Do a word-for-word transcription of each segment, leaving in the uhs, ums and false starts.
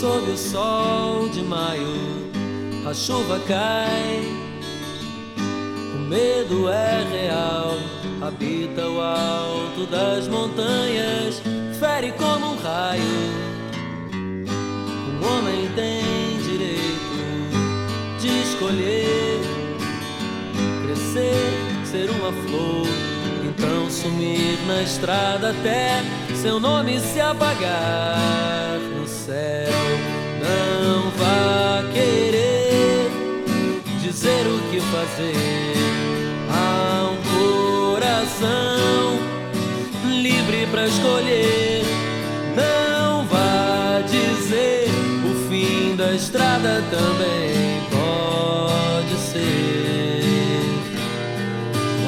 Sob o sol de maio, a chuva cai. O medo é real, habita o alto das montanhas, fere como um raio. Um homem tem direito de escolher crescer, ser uma flor, então sumir na estrada até seu nome se apagar no céu. Não vá querer dizer o que fazer. Há um coração livre pra escolher. Não vá dizer o fim da estrada também pode ser um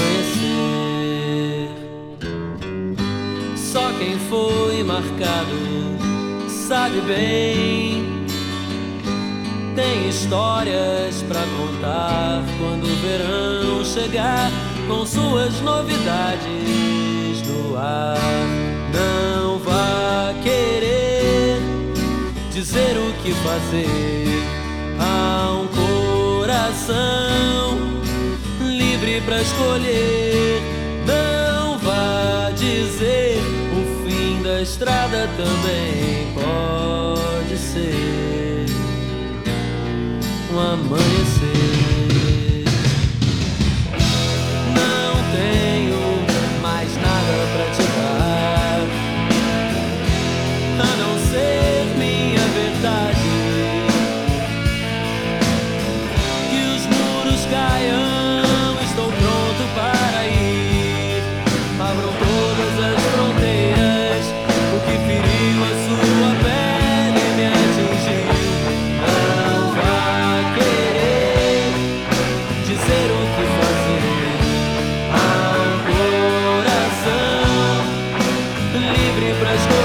amanhecer. Só quem foi marcado sabe bem, tem histórias pra contar quando o verão chegar com suas novidades no ar. Não vá querer dizer o que fazer. Há um coração livre pra escolher. Não vá dizer o fim da estrada também pode ser um amanhecer. Não tenho mais nada pra te dar, a não ser minha verdade. Que os muros caiam, estou pronto para ir. Abram todas as fronteiras, o que feriu a sua pele me atingiu. Não vá querer dizer o que fazer. Há um coração livre pra escolher.